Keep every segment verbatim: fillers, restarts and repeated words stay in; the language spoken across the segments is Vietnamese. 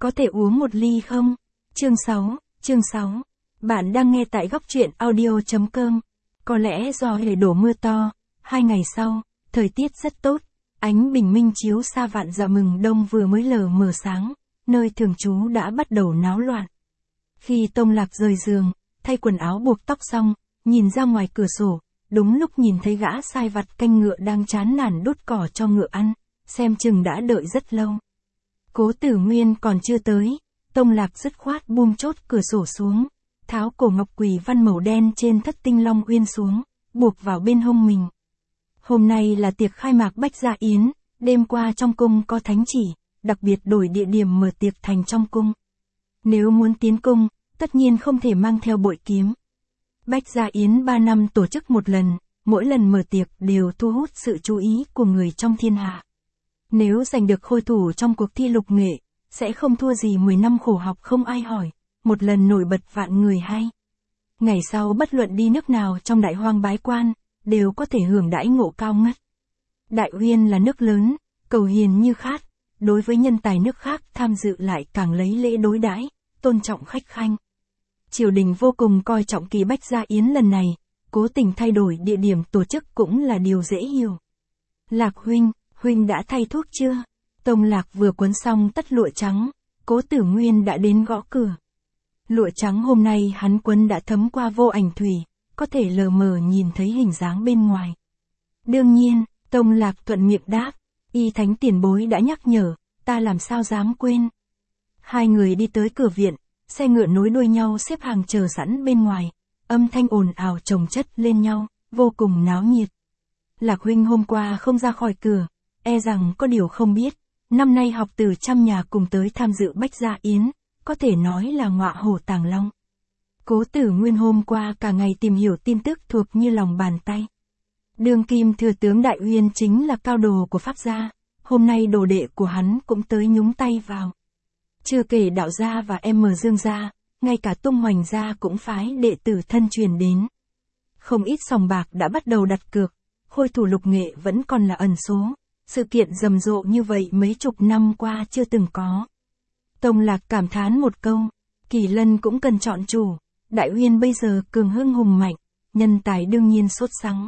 Có thể uống một ly không? Chương sáu, chương sáu. Bạn đang nghe tại góc truyện audio chấm com. Có lẽ do hề đổ mưa to, hai ngày sau, thời tiết rất tốt, ánh bình minh chiếu xa vạn dặm mừng đông vừa mới lờ mờ sáng, nơi thường trú đã bắt đầu náo loạn. Khi Tông Lạc rời giường, thay quần áo buộc tóc xong, nhìn ra ngoài cửa sổ, đúng lúc nhìn thấy gã sai vặt canh ngựa đang chán nản đốt cỏ cho ngựa ăn, xem chừng đã đợi rất lâu. Cố Tử Nguyên còn chưa tới, Tông Lạc dứt khoát buông chốt cửa sổ xuống, tháo cổ ngọc quỷ văn màu đen trên thất tinh long uyên xuống, buộc vào bên hông mình. Hôm nay là tiệc khai mạc Bách Gia Yến, đêm qua trong cung có thánh chỉ, đặc biệt đổi địa điểm mở tiệc thành trong cung. Nếu muốn tiến cung, tất nhiên không thể mang theo bội kiếm. Bách Gia Yến ba năm tổ chức một lần, mỗi lần mở tiệc đều thu hút sự chú ý của người trong thiên hạ. Nếu giành được khôi thủ trong cuộc thi lục nghệ, sẽ không thua gì mười năm khổ học không ai hỏi, một lần nổi bật vạn người hay. Ngày sau bất luận đi nước nào trong đại hoang bái quan, đều có thể hưởng đãi ngộ cao ngất. Đại Uyên là nước lớn, cầu hiền như khát, đối với nhân tài nước khác tham dự lại càng lấy lễ đối đãi, tôn trọng khách khanh. Triều đình vô cùng coi trọng kỳ Bách Gia Yến lần này, cố tình thay đổi địa điểm tổ chức cũng là điều dễ hiểu. Lạc huynh, huynh đã thay thuốc chưa? Tông Lạc vừa quấn xong tất lụa trắng, Cố Tử Nguyên đã đến gõ cửa. Lụa trắng hôm nay hắn quấn đã thấm qua vô ảnh thủy, có thể lờ mờ nhìn thấy hình dáng bên ngoài. Đương nhiên, Tông Lạc thuận miệng đáp, y thánh tiền bối đã nhắc nhở, ta làm sao dám quên. Hai người đi tới cửa viện, xe ngựa nối đuôi nhau xếp hàng chờ sẵn bên ngoài, âm thanh ồn ào chồng chất lên nhau, vô cùng náo nhiệt. Lạc huynh hôm qua không ra khỏi cửa, e rằng có điều không biết, năm nay học từ trăm nhà cùng tới tham dự Bách Gia Yến, có thể nói là ngọa hổ tàng long. Cố Tử Nguyên hôm qua cả ngày tìm hiểu tin tức thuộc như lòng bàn tay. Đương kim thừa tướng Đại Uyên chính là cao đồ của Pháp gia, hôm nay đồ đệ của hắn cũng tới nhúng tay vào. Chưa kể Đạo gia và em mờ Dương gia, ngay cả Tung Hoành gia cũng phái đệ tử thân truyền đến. Không ít sòng bạc đã bắt đầu đặt cược, khôi thủ lục nghệ vẫn còn là ẩn số, sự kiện rầm rộ như vậy mấy chục năm qua chưa từng có. Tông Lạc cảm thán một câu, Kỳ Lân cũng cần chọn chủ, Đại Uyên bây giờ cường hưng hùng mạnh, nhân tài đương nhiên sốt sắng.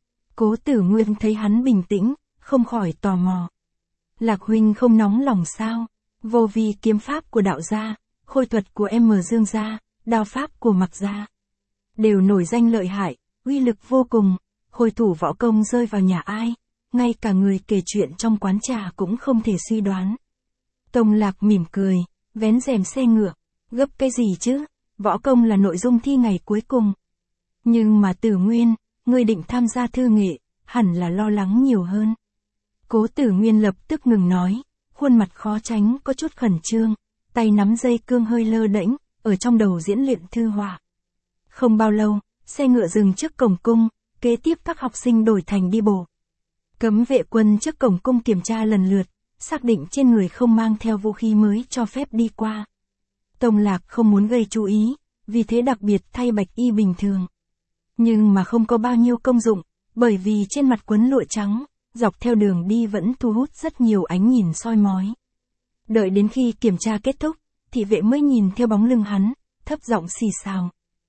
Cố Tử Nguyên thấy hắn bình tĩnh, không khỏi tò mò. Lạc huynh không nóng lòng sao? Vô vi kiếm pháp của Đạo gia, khôi thuật của em mờ Dương gia, đao pháp của Mặc gia, đều nổi danh lợi hại, uy lực vô cùng, khôi thủ võ công rơi vào nhà ai, ngay cả người kể chuyện trong quán trà cũng không thể suy đoán. Tông Lạc mỉm cười, vén rèm xe ngựa, gấp cái gì chứ, võ công là nội dung thi ngày cuối cùng. Nhưng mà Tử Nguyên, ngươi định tham gia thư nghệ, hẳn là lo lắng nhiều hơn. Cố Tử Nguyên lập tức ngừng nói, khuôn mặt khó tránh có chút khẩn trương, tay nắm dây cương hơi lơ đễnh, ở trong đầu diễn luyện thư họa. Không bao lâu, xe ngựa dừng trước cổng cung, kế tiếp các học sinh đổi thành đi bộ. Cấm vệ quân trước cổng cung kiểm tra lần lượt, xác định trên người không mang theo vũ khí mới cho phép đi qua. Tông Lạc không muốn gây chú ý, vì thế đặc biệt thay bạch y bình thường. Nhưng mà không có bao nhiêu công dụng, bởi vì trên mặt quấn lụa trắng, dọc theo đường đi vẫn thu hút rất nhiều ánh nhìn soi mói. Đợi đến khi kiểm tra kết thúc, thị vệ mới nhìn theo bóng lưng hắn, thấp giọng xì xào.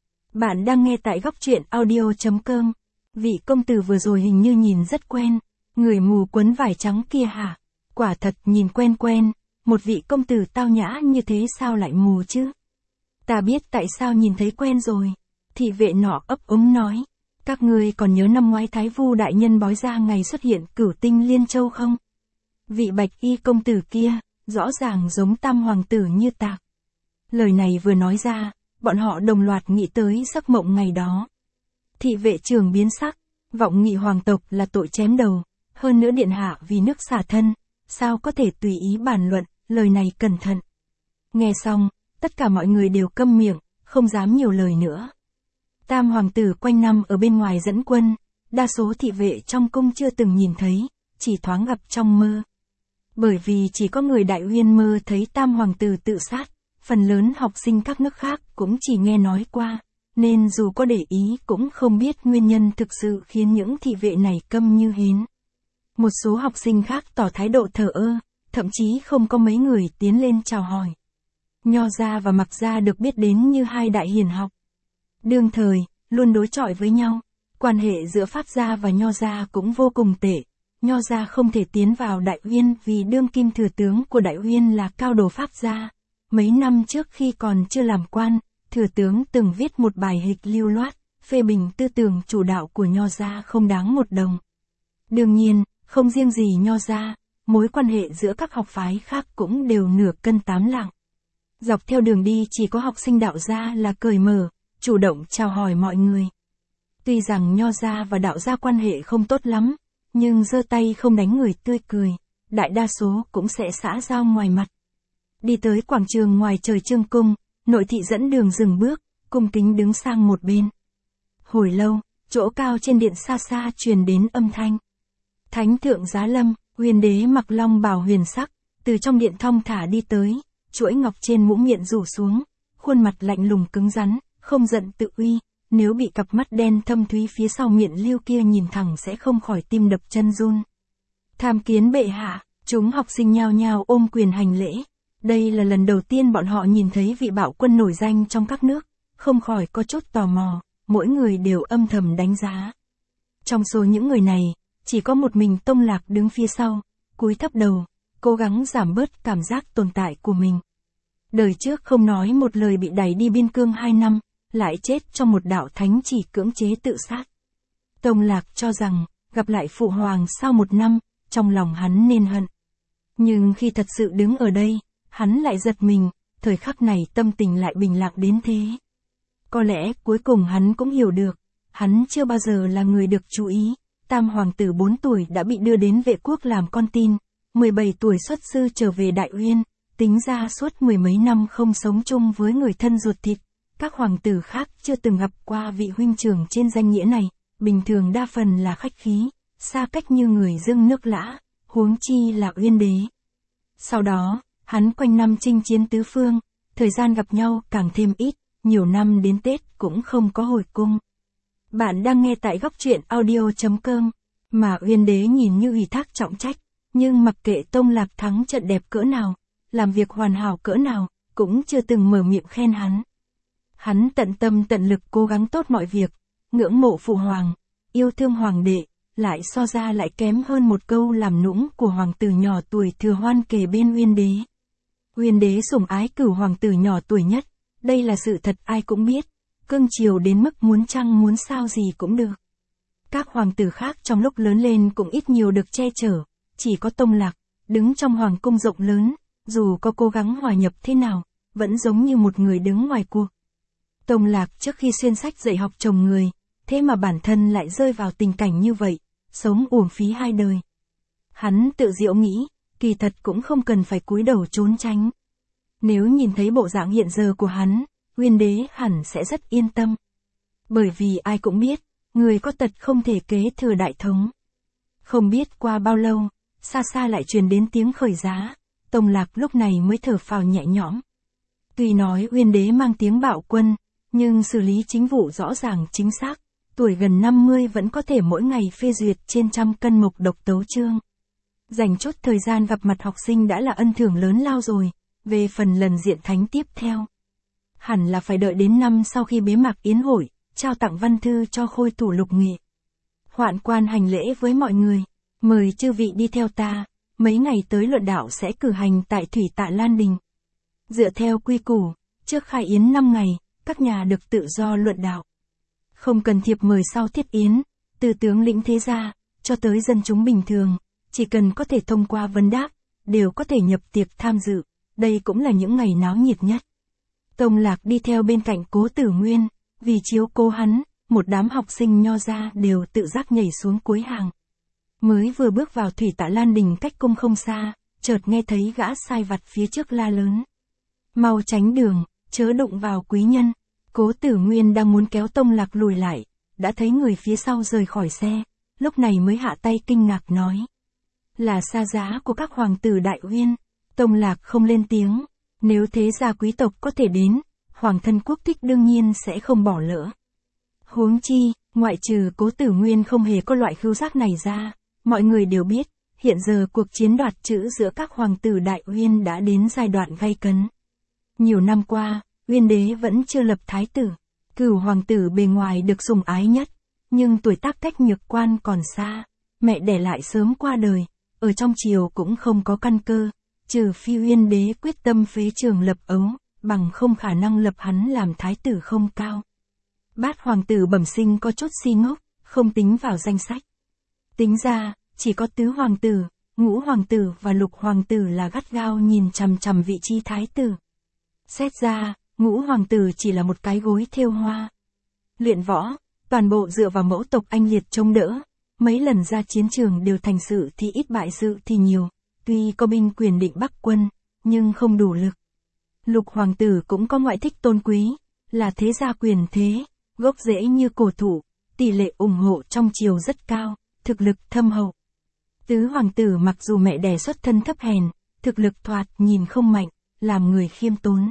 Bạn đang nghe tại góc truyện audio chấm com. Vị công tử vừa rồi hình như nhìn rất quen, người mù quấn vải trắng kia hả? Quả thật nhìn quen quen, một vị công tử tao nhã như thế sao lại mù chứ? Ta biết tại sao nhìn thấy quen rồi. Thị vệ nọ ấp úng nói. Các ngươi còn nhớ năm ngoái Thái Vu đại nhân bói ra ngày xuất hiện Cửu Tinh Liên Châu không? Vị bạch y công tử kia, rõ ràng giống tam hoàng tử như tạc. Lời này vừa nói ra, bọn họ đồng loạt nghĩ tới giấc mộng ngày đó. Thị vệ trưởng biến sắc, vọng nghị hoàng tộc là tội chém đầu, hơn nữa điện hạ vì nước xả thân, sao có thể tùy ý bàn luận, lời này cẩn thận. Nghe xong, tất cả mọi người đều câm miệng, không dám nhiều lời nữa. Tam hoàng tử quanh năm ở bên ngoài dẫn quân, đa số thị vệ trong cung chưa từng nhìn thấy, chỉ thoáng gặp trong mơ. Bởi vì chỉ có người Đại Uyên mơ thấy tam hoàng tử tự sát, phần lớn học sinh các nước khác cũng chỉ nghe nói qua, nên dù có để ý cũng không biết nguyên nhân thực sự khiến những thị vệ này câm như hến. Một số học sinh khác tỏ thái độ thờ ơ, thậm chí không có mấy người tiến lên chào hỏi. Nho gia và Mạc gia được biết đến như hai đại hiền học. Đương thời, luôn đối chọi với nhau, quan hệ giữa Pháp gia và Nho gia cũng vô cùng tệ. Nho gia không thể tiến vào Đại Uyên vì đương kim thừa tướng của Đại Uyên là cao đồ Pháp gia. Mấy năm trước khi còn chưa làm quan, thừa tướng từng viết một bài hịch lưu loát, phê bình tư tưởng chủ đạo của Nho gia không đáng một đồng. Đương nhiên, không riêng gì Nho gia, mối quan hệ giữa các học phái khác cũng đều nửa cân tám lạng. Dọc theo đường đi chỉ có học sinh đạo gia là cởi mở, chủ động chào hỏi mọi người. Tuy rằng Nho gia và đạo gia quan hệ không tốt lắm, nhưng giơ tay không đánh người tươi cười, đại đa số cũng sẽ xã giao ngoài mặt. Đi tới quảng trường ngoài trời Trương Cung, nội thị dẫn đường dừng bước, cung kính đứng sang một bên. Hồi lâu, chỗ cao trên điện xa xa truyền đến âm thanh. Thánh thượng giá lâm, Huyền đế mặc long bào huyền sắc, từ trong điện thong thả đi tới, chuỗi ngọc trên mũ miệng rủ xuống, khuôn mặt lạnh lùng cứng rắn, không giận tự uy, nếu bị cặp mắt đen thâm thúy phía sau miệng lưu kia nhìn thẳng sẽ không khỏi tim đập chân run. Tham kiến bệ hạ, chúng học sinh nhao nhao ôm quyền hành lễ. Đây là lần đầu tiên bọn họ nhìn thấy vị bạo quân nổi danh trong các nước, không khỏi có chút tò mò, mỗi người đều âm thầm đánh giá. Trong số những người này, chỉ có một mình Tông Lạc đứng phía sau, cúi thấp đầu, cố gắng giảm bớt cảm giác tồn tại của mình. Đời trước không nói một lời bị đẩy đi biên cương hai năm, lại chết trong một đạo thánh chỉ cưỡng chế tự sát. Tông Lạc cho rằng, gặp lại Phụ Hoàng sau một năm, trong lòng hắn nên hận. Nhưng khi thật sự đứng ở đây, hắn lại giật mình, thời khắc này tâm tình lại bình lặng đến thế. Có lẽ cuối cùng hắn cũng hiểu được, hắn chưa bao giờ là người được chú ý. Tam hoàng tử bốn tuổi đã bị đưa đến vệ quốc làm con tin, mười bảy tuổi xuất sư trở về Đại Uyên, tính ra suốt mười mấy năm không sống chung với người thân ruột thịt. Các hoàng tử khác chưa từng gặp qua vị huynh trưởng trên danh nghĩa này, bình thường đa phần là khách khí, xa cách như người dưng nước lã, huống chi là Uyên đế. Sau đó, hắn quanh năm chinh chiến tứ phương, thời gian gặp nhau càng thêm ít, nhiều năm đến Tết cũng không có hồi cung. Bạn đang nghe tại góc truyện audio chấm com, mà Uyên đế nhìn như ủy thác trọng trách, nhưng mặc kệ Tông Lạc thắng trận đẹp cỡ nào, làm việc hoàn hảo cỡ nào, cũng chưa từng mở miệng khen hắn. Hắn tận tâm tận lực cố gắng tốt mọi việc, ngưỡng mộ Phụ Hoàng, yêu thương Hoàng đệ, lại so ra lại kém hơn một câu làm nũng của hoàng tử nhỏ tuổi Thừa Hoan kề bên Uyên đế. Uyên đế sủng ái cửu hoàng tử nhỏ tuổi nhất, đây là sự thật ai cũng biết, cưng chiều đến mức muốn chăng muốn sao gì cũng được. Các hoàng tử khác trong lúc lớn lên cũng ít nhiều được che chở, chỉ có Tông Lạc, đứng trong hoàng cung rộng lớn, dù có cố gắng hòa nhập thế nào, vẫn giống như một người đứng ngoài cuộc. Tông Lạc trước khi xuyên sách dạy học chồng người, thế mà bản thân lại rơi vào tình cảnh như vậy, sống uổng phí hai đời. Hắn tự diệu nghĩ, kỳ thật cũng không cần phải cúi đầu trốn tránh. Nếu nhìn thấy bộ dạng hiện giờ của hắn, Uyên đế hẳn sẽ rất yên tâm. Bởi vì ai cũng biết, người có tật không thể kế thừa đại thống. Không biết qua bao lâu, xa xa lại truyền đến tiếng khởi giá, Tông Lạc lúc này mới thở phào nhẹ nhõm. Tuy nói Uyên đế mang tiếng bạo quân, nhưng xử lý chính vụ rõ ràng chính xác, tuổi gần năm mươi vẫn có thể mỗi ngày phê duyệt trên trăm cân mộc độc tấu chương. Dành chút thời gian gặp mặt học sinh đã là ân thưởng lớn lao rồi, về phần lần diện thánh tiếp theo. Hẳn là phải đợi đến năm sau khi bế mạc yến hội, trao tặng văn thư cho khôi thủ lục nghệ. Hoạn quan hành lễ với mọi người, mời chư vị đi theo ta, mấy ngày tới luận đạo sẽ cử hành tại Thủy Tạ Lan Đình. Dựa theo quy củ, trước khai yến năm ngày, các nhà được tự do luận đạo. Không cần thiệp mời sau thiết yến, từ tướng lĩnh thế gia, cho tới dân chúng bình thường, chỉ cần có thể thông qua vấn đáp, đều có thể nhập tiệc tham dự, đây cũng là những ngày náo nhiệt nhất. Tông Lạc đi theo bên cạnh Cố Tử Nguyên, vì chiếu cố hắn, một đám học sinh Nho gia đều tự giác nhảy xuống cuối hàng. Mới vừa bước vào Thủy Tạ Lan Đình cách cung không xa, chợt nghe thấy gã sai vặt phía trước la lớn. Mau tránh đường, chớ đụng vào quý nhân. Cố Tử Nguyên đang muốn kéo Tông Lạc lùi lại, đã thấy người phía sau rời khỏi xe, lúc này mới hạ tay kinh ngạc nói. Là xa giá của các hoàng tử Đại Uyên. Tông Lạc không lên tiếng, nếu thế gia quý tộc có thể đến, hoàng thân quốc thích đương nhiên sẽ không bỏ lỡ. Huống chi, ngoại trừ Cố Tử Nguyên không hề có loại khứu giác này ra, mọi người đều biết, hiện giờ cuộc chiến đoạt chữ giữa các hoàng tử Đại Uyên đã đến giai đoạn gay cấn. Nhiều năm qua, Uyên đế vẫn chưa lập thái tử. Cửu hoàng tử bề ngoài được sủng ái nhất, nhưng tuổi tác cách nhược quan còn xa, mẹ đẻ lại sớm qua đời, ở trong triều cũng không có căn cơ, trừ phi Uyên đế quyết tâm phế trường lập ấu, bằng không khả năng lập hắn làm thái tử không cao. Bát hoàng tử bẩm sinh có chút si ngốc, không tính vào danh sách. Tính ra, chỉ có tứ hoàng tử, ngũ hoàng tử và lục hoàng tử là gắt gao nhìn chằm chằm vị trí thái tử. Xét ra, ngũ hoàng tử chỉ là một cái gối thêu hoa. Luyện võ, toàn bộ dựa vào mẫu tộc anh liệt trông đỡ, mấy lần ra chiến trường đều thành sự thì ít bại sự thì nhiều, tuy có binh quyền định bắc quân, nhưng không đủ lực. Lục hoàng tử cũng có ngoại thích tôn quý, là thế gia quyền thế, gốc rễ như cổ thụ, tỷ lệ ủng hộ trong triều rất cao, thực lực thâm hậu. Tứ hoàng tử mặc dù mẹ đẻ xuất thân thấp hèn, thực lực thoạt nhìn không mạnh, làm người khiêm tốn.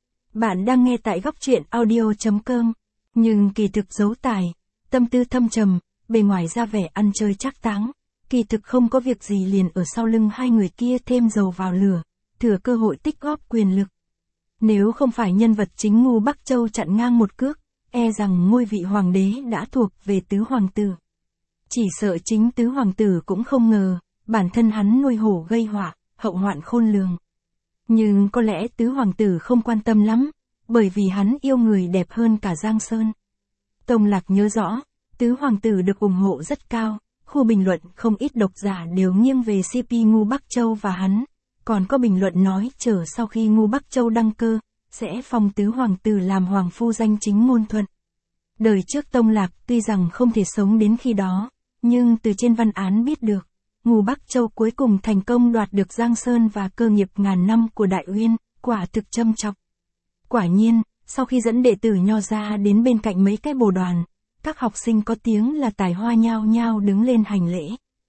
Bạn đang nghe tại góc truyện audio chấm com, nhưng kỳ thực giấu tài, tâm tư thâm trầm, bề ngoài ra vẻ ăn chơi trác táng, kỳ thực không có việc gì liền ở sau lưng hai người kia thêm dầu vào lửa, thừa cơ hội tích góp quyền lực. Nếu không phải nhân vật chính ngu Bắc Châu chặn ngang một cước, e rằng ngôi vị hoàng đế đã thuộc về tứ hoàng tử. Chỉ sợ chính tứ hoàng tử cũng không ngờ, bản thân hắn nuôi hổ gây họa, hậu hoạn khôn lường. Nhưng có lẽ tứ hoàng tử không quan tâm lắm, bởi vì hắn yêu người đẹp hơn cả Giang Sơn. Tông Lạc nhớ rõ, tứ hoàng tử được ủng hộ rất cao, khu bình luận không ít độc giả đều nghiêng về xê pê ngu Bắc Châu và hắn, còn có bình luận nói chờ sau khi ngu Bắc Châu đăng cơ, sẽ phong tứ hoàng tử làm hoàng phu danh chính ngôn thuận. Đời trước Tông Lạc tuy rằng không thể sống đến khi đó, nhưng từ trên văn án biết được, ngu Bắc Châu cuối cùng thành công đoạt được Giang Sơn và cơ nghiệp ngàn năm của Đại Uyên, quả thực châm chọc. Quả nhiên, sau khi dẫn đệ tử Nho ra đến bên cạnh mấy cái bồ đoàn, các học sinh có tiếng là tài hoa nhao nhao đứng lên hành lễ.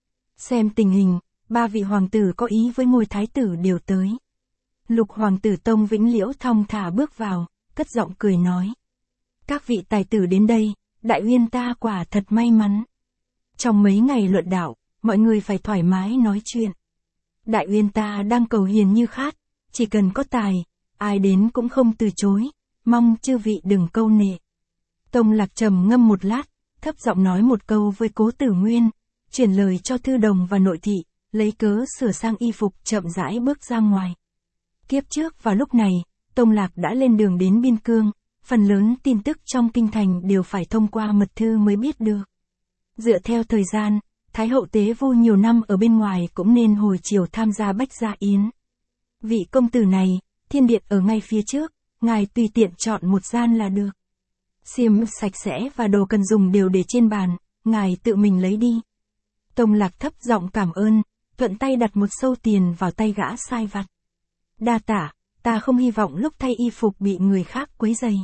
Xem tình hình, ba vị hoàng tử có ý với ngôi thái tử đều tới. Lục hoàng tử Tông Vĩnh Liễu thong thả bước vào, cất giọng cười nói. Các vị tài tử đến đây, Đại Uyên ta quả thật may mắn. Trong mấy ngày luận đạo, mọi người phải thoải mái nói chuyện. Đại Uyên ta đang cầu hiền như khát, chỉ cần có tài, ai đến cũng không từ chối, mong chư vị đừng câu nệ. Tông Lạc trầm ngâm một lát, thấp giọng nói một câu với Cố Tử Nguyên, chuyển lời cho thư đồng và nội thị, lấy cớ sửa sang y phục chậm rãi bước ra ngoài. Kiếp trước vào lúc này, Tông Lạc đã lên đường đến Biên Cương, phần lớn tin tức trong kinh thành đều phải thông qua mật thư mới biết được. Dựa theo thời gian, Thái hậu Tế Vu nhiều năm ở bên ngoài cũng nên hồi chiều tham gia Bách Gia Yến. Vị công tử này, thiên điện ở ngay phía trước, ngài tùy tiện chọn một gian là được. Xiêm sạch sẽ và đồ cần dùng đều để trên bàn, ngài tự mình lấy đi. Tông Lạc thấp giọng cảm ơn, thuận tay đặt một sâu tiền vào tay gã sai vặt. Đa tả, ta không hy vọng lúc thay y phục bị người khác quấy rầy.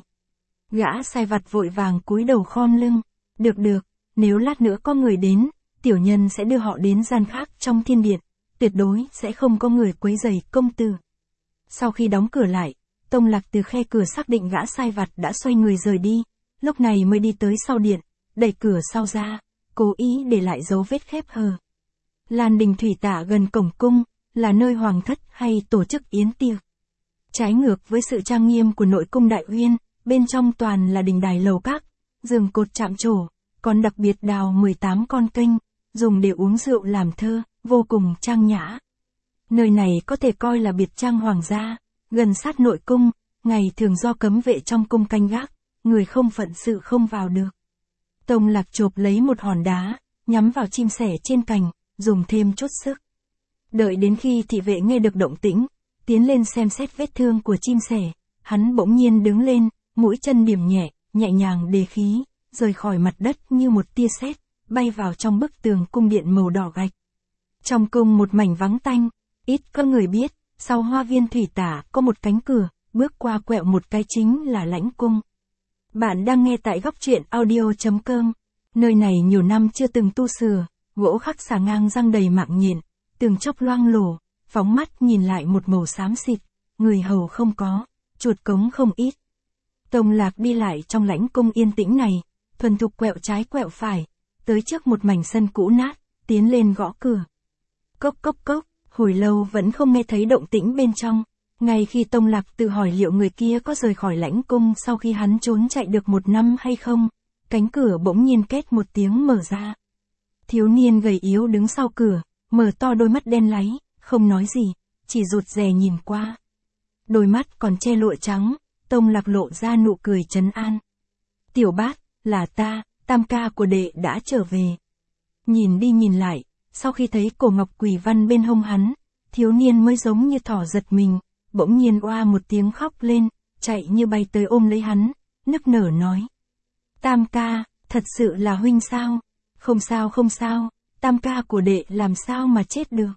Gã sai vặt vội vàng cúi đầu khom lưng. Được được, nếu lát nữa có người đến, tiểu nhân sẽ đưa họ đến gian khác trong thiên điện, tuyệt đối sẽ không có người quấy rầy công tử. Sau khi đóng cửa lại, Tông Lạc từ khe cửa xác định gã sai vặt đã xoay người rời đi, lúc này mới đi tới sau điện, đẩy cửa sau ra, cố ý để lại dấu vết khép hờ. Lan đình thủy tả gần cổng cung, là nơi hoàng thất hay tổ chức yến tiệc. Trái ngược với sự trang nghiêm của nội cung Đại Uyên, bên trong toàn là đình đài lầu các, giường cột chạm trổ, còn đặc biệt đào mười tám con kênh, dùng để uống rượu làm thơ, vô cùng trang nhã. Nơi này có thể coi là biệt trang hoàng gia, gần sát nội cung, ngày thường do cấm vệ trong cung canh gác, người không phận sự không vào được. Tông Lạc chộp lấy một hòn đá, nhắm vào chim sẻ trên cành, dùng thêm chút sức. Đợi đến khi thị vệ nghe được động tĩnh, tiến lên xem xét vết thương của chim sẻ, hắn bỗng nhiên đứng lên, mũi chân điểm nhẹ, nhẹ nhàng đề khí, rời khỏi mặt đất như một tia sét, bay vào trong bức tường cung điện màu đỏ gạch. Trong cung một mảnh vắng tanh, ít có người biết, sau hoa viên thủy tả có một cánh cửa, bước qua quẹo một cái chính là lãnh cung. Bạn đang nghe tại góc truyện audio chấm com. Nơi này nhiều năm chưa từng tu sửa, gỗ khắc xà ngang răng đầy mạng nhện, tường chóc loang lổ, phóng mắt nhìn lại một màu xám xịt, người hầu không có, chuột cống không ít. Tông Lạc đi lại trong lãnh cung yên tĩnh này, thuần thục quẹo trái quẹo phải, tới trước một mảnh sân cũ nát, tiến lên gõ cửa. Cốc cốc cốc, hồi lâu vẫn không nghe thấy động tĩnh bên trong, Ngay khi Tông Lạc tự hỏi liệu người kia có rời khỏi lãnh cung sau khi hắn trốn chạy được một năm hay không, cánh cửa bỗng nhiên két một tiếng mở ra. Thiếu niên gầy yếu đứng sau cửa, mở to đôi mắt đen láy, không nói gì, chỉ rụt rè nhìn qua. Đôi mắt còn che lụa trắng, Tông Lạc lộ ra nụ cười trấn an. Tiểu bát, là ta, tam ca của đệ đã trở về. Nhìn đi nhìn lại, sau khi thấy cổ ngọc quỷ văn bên hông hắn, thiếu niên mới giống như thỏ giật mình, bỗng nhiên oa một tiếng khóc lên, chạy như bay tới ôm lấy hắn, nức nở nói. Tam ca, thật sự là huynh sao? Không sao không sao, tam ca của đệ làm sao mà chết được?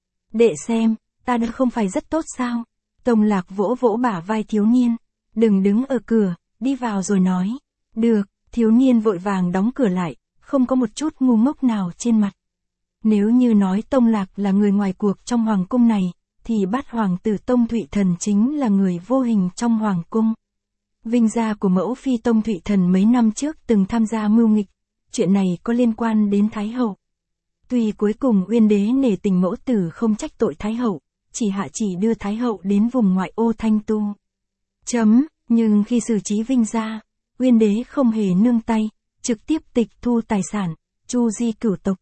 Đệ xem, ta đã không phải rất tốt sao? Tông Lạc vỗ vỗ bả vai thiếu niên, đừng đứng ở cửa, đi vào rồi nói. Được, thiếu niên vội vàng đóng cửa lại, không có một chút ngu ngốc nào trên mặt. Nếu như nói Tông Lạc là người ngoài cuộc trong hoàng cung này, thì bát hoàng tử Tông Thụy Thần chính là người vô hình trong hoàng cung. Vinh gia của mẫu phi Tông Thụy Thần mấy năm trước từng tham gia mưu nghịch, chuyện này có liên quan đến Thái hậu. Tuy cuối cùng Uyên đế nể tình mẫu tử không trách tội Thái hậu, chỉ hạ chỉ đưa Thái hậu đến vùng ngoại ô Thanh Tu. Chấm, nhưng khi xử trí Vinh gia, Uyên đế không hề nương tay, trực tiếp tịch thu tài sản, chu di cửu tộc.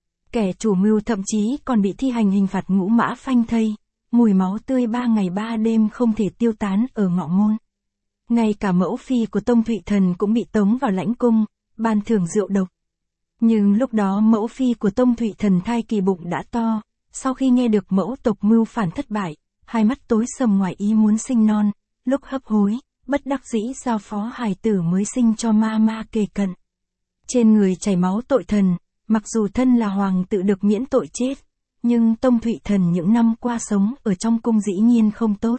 Kẻ chủ mưu thậm chí còn bị thi hành hình phạt ngũ mã phanh thây, mùi máu tươi ba ngày ba đêm không thể tiêu tán ở ngọ môn. Ngay cả mẫu phi của Tông Thụy Thần cũng bị tống vào lãnh cung, ban thưởng rượu độc. Nhưng lúc đó mẫu phi của Tông Thụy Thần thai kỳ bụng đã to, sau khi nghe được mẫu tộc mưu phản thất bại, hai mắt tối sầm ngoài ý muốn sinh non, lúc hấp hối, bất đắc dĩ giao phó hài tử mới sinh cho ma ma kề cận. Trên người chảy máu tội thần, mặc dù thân là hoàng tự được miễn tội chết, nhưng Tông Thụy Thần những năm qua sống ở trong cung dĩ nhiên không tốt.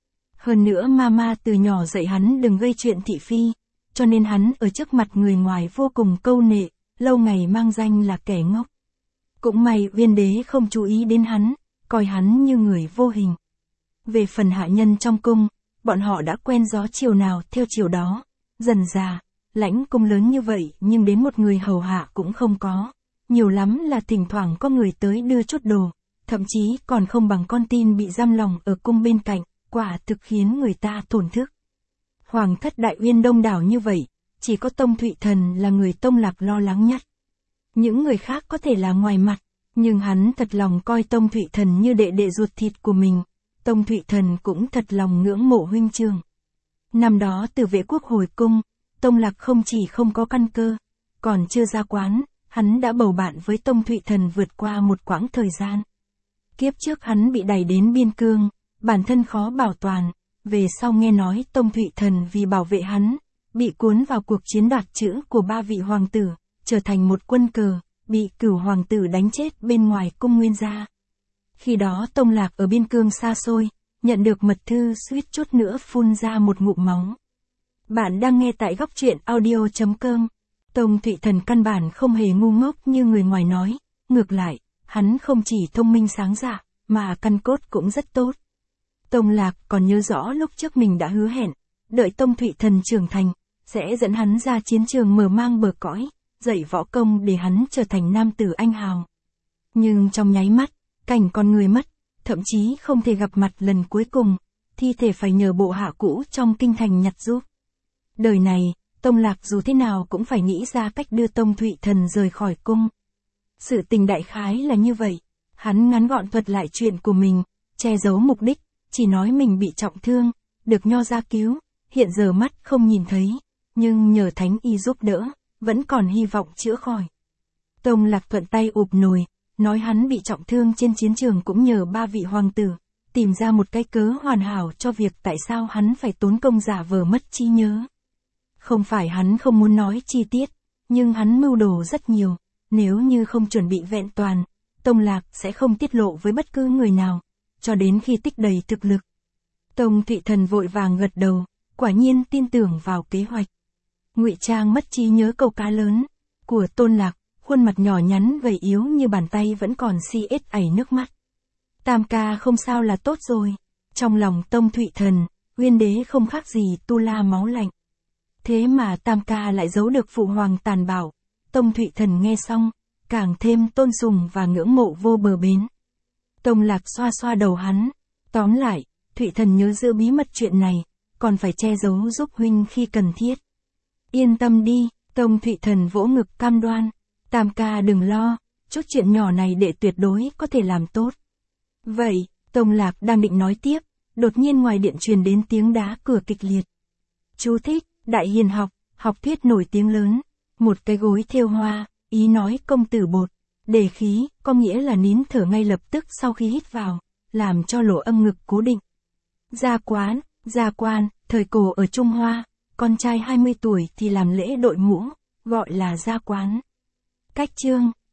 Hơn nữa mama từ nhỏ dạy hắn đừng gây chuyện thị phi, cho nên hắn ở trước mặt người ngoài vô cùng câu nệ, lâu ngày mang danh là kẻ ngốc. Cũng may Uyên đế không chú ý đến hắn, coi hắn như người vô hình. Về phần hạ nhân trong cung, bọn họ đã quen gió chiều nào theo chiều đó, dần dà, lãnh cung lớn như vậy nhưng đến một người hầu hạ cũng không có, nhiều lắm là thỉnh thoảng có người tới đưa chút đồ, thậm chí còn không bằng con tin bị giam lòng ở cung bên cạnh, quả thực khiến người ta thổn thức. Hoàng thất Đại Uyên đông đảo như vậy, chỉ có Tông Thụy Thần là người Tông Lạc lo lắng nhất. Những người khác có thể là ngoài mặt, nhưng hắn thật lòng coi Tông Thụy Thần như đệ đệ ruột thịt của mình. Tông Thụy Thần cũng thật lòng ngưỡng mộ huynh trưởng. Năm đó từ Vệ quốc hồi cung, Tông Lạc không chỉ không có căn cơ, còn chưa ra quán, hắn đã bầu bạn với Tông Thụy Thần vượt qua một quãng thời gian. Kiếp trước hắn bị đày đến biên cương, bản thân khó bảo toàn, về sau nghe nói Tông Thụy Thần vì bảo vệ hắn, bị cuốn vào cuộc chiến đoạt chữ của ba vị hoàng tử, trở thành một quân cờ, bị cửu hoàng tử đánh chết bên ngoài cung Nguyên gia. Khi đó Tông Lạc ở biên cương xa xôi, nhận được mật thư suýt chút nữa phun ra một ngụm máu. Bạn đang nghe tại góc truyện audio chấm com. Tông Thụy Thần căn bản không hề ngu ngốc như người ngoài nói, ngược lại, hắn không chỉ thông minh sáng dạ, mà căn cốt cũng rất tốt. Tông Lạc còn nhớ rõ lúc trước mình đã hứa hẹn, đợi Tông Thụy Thần trưởng thành, sẽ dẫn hắn ra chiến trường mở mang bờ cõi, dạy võ công để hắn trở thành nam tử anh hào. Nhưng trong nháy mắt, cảnh con người mất, thậm chí không thể gặp mặt lần cuối cùng, thi thể phải nhờ bộ hạ cũ trong kinh thành nhặt giúp. Đời này, Tông Lạc dù thế nào cũng phải nghĩ ra cách đưa Tông Thụy Thần rời khỏi cung. Sự tình đại khái là như vậy, hắn ngắn gọn thuật lại chuyện của mình, che giấu mục đích, chỉ nói mình bị trọng thương, được Nho gia cứu, hiện giờ mắt không nhìn thấy, nhưng nhờ thánh y giúp đỡ, vẫn còn hy vọng chữa khỏi. Tông Lạc thuận tay ụp nồi, nói hắn bị trọng thương trên chiến trường cũng nhờ ba vị hoàng tử, tìm ra một cái cớ hoàn hảo cho việc tại sao hắn phải tốn công giả vờ mất trí nhớ. Không phải hắn không muốn nói chi tiết, nhưng hắn mưu đồ rất nhiều, nếu như không chuẩn bị vẹn toàn, Tông Lạc sẽ không tiết lộ với bất cứ người nào, cho đến khi tích đầy thực lực. Tông Thụy Thần vội vàng gật đầu, quả nhiên tin tưởng vào kế hoạch. Ngụy trang mất trí nhớ câu cá lớn của Tôn Lạc, khuôn mặt nhỏ nhắn gầy yếu như bàn tay vẫn còn si ết ảy nước mắt. Tam ca không sao là tốt rồi. Trong lòng Tông Thụy Thần, Uyên đế không khác gì tu la máu lạnh. Thế mà Tam ca lại giấu được phụ hoàng tàn bạo. Tông Thụy Thần nghe xong, càng thêm tôn sùng và ngưỡng mộ vô bờ bến. Tông Lạc xoa xoa đầu hắn. Tóm lại, Thụy Thần nhớ giữ bí mật chuyện này, còn phải che giấu giúp huynh khi cần thiết. Yên tâm đi, Tông Thụy Thần vỗ ngực cam đoan. Tam ca đừng lo, chút chuyện nhỏ này đệ tuyệt đối có thể làm tốt. Vậy, Tông Lạc đang định nói tiếp, đột nhiên ngoài điện truyền đến tiếng đá cửa kịch liệt. Chú thích, Đại Hiền học, học thuyết nổi tiếng lớn. Một cái gối thêu hoa, ý nói công tử bột. Đề khí, có nghĩa là nín thở ngay lập tức sau khi hít vào, làm cho lỗ âm ngực cố định. Gia quán, gia quan, thời cổ ở Trung Hoa, con trai hai mươi tuổi thì làm lễ đội mũ, gọi là gia quán. Cách chương